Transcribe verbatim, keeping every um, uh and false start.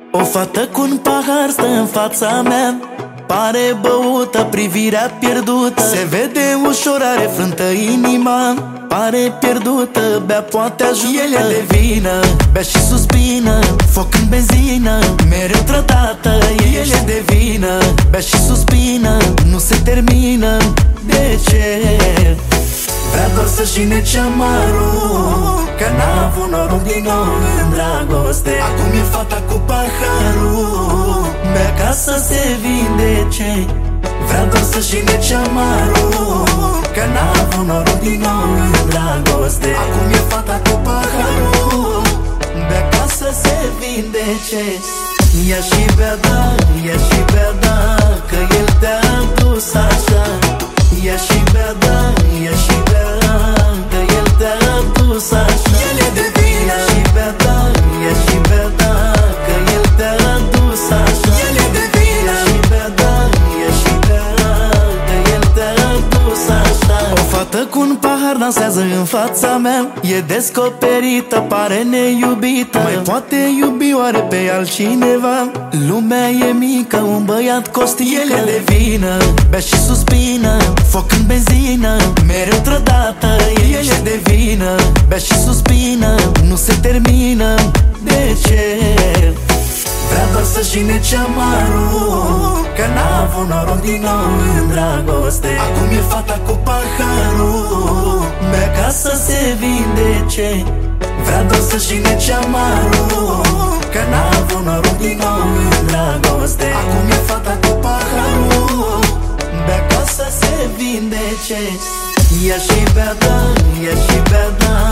O fată cu un pahar stă în fața mea, pare băută, privirea pierdută. Se vede ușor, are frântă inima, pare pierdută, bea poate ajută. El e de vină, bea și suspină, foc în benzină, mereu trădată. El e de vină, bea și suspină, nu se termină. De ce? Vrea doar să-și nece amarul, că n-a avut noroc din nou în dragoste. Acum e fata cu paharul, bea ca să se vindece. Vrea doar să-și nece amarul, că n-a avut noroc din nou în dragoste. Acum e fata cu paharul, bea ca să se vindece. Ia și bea, da, ia și bea, da, că el te-a dus așa. Ia și bea, da, ia și bea, că el te-a dus așa. El e de vină. Ia și bea, da, ia și bea, da, că el te-a dus așa. El e de vină. Ia și bea, da, ia și bea, că el te-a dus așa. O fată cu un pahar dansează în fața mea, e descoperită, pare neiubită. Mai poate iubi oare pe altcineva? Lumea e mică, un băiat costică. El e de vină, bea și suspină, foc în benzină, mereu trădată. El e de vină, bea și suspină, nu se termină. De ce? Vrea doar să-și nece amarul, că n-a avut noroc din nou în dragoste. Acum e fata cu paharul, bea ca să se vindece. Vrea doar să-și nece amarul, că n-a avut noroc din nou în dragoste. Acum e fata cu paharul, bea ca să se vindece. Ia și bea, da, ia și bea, da,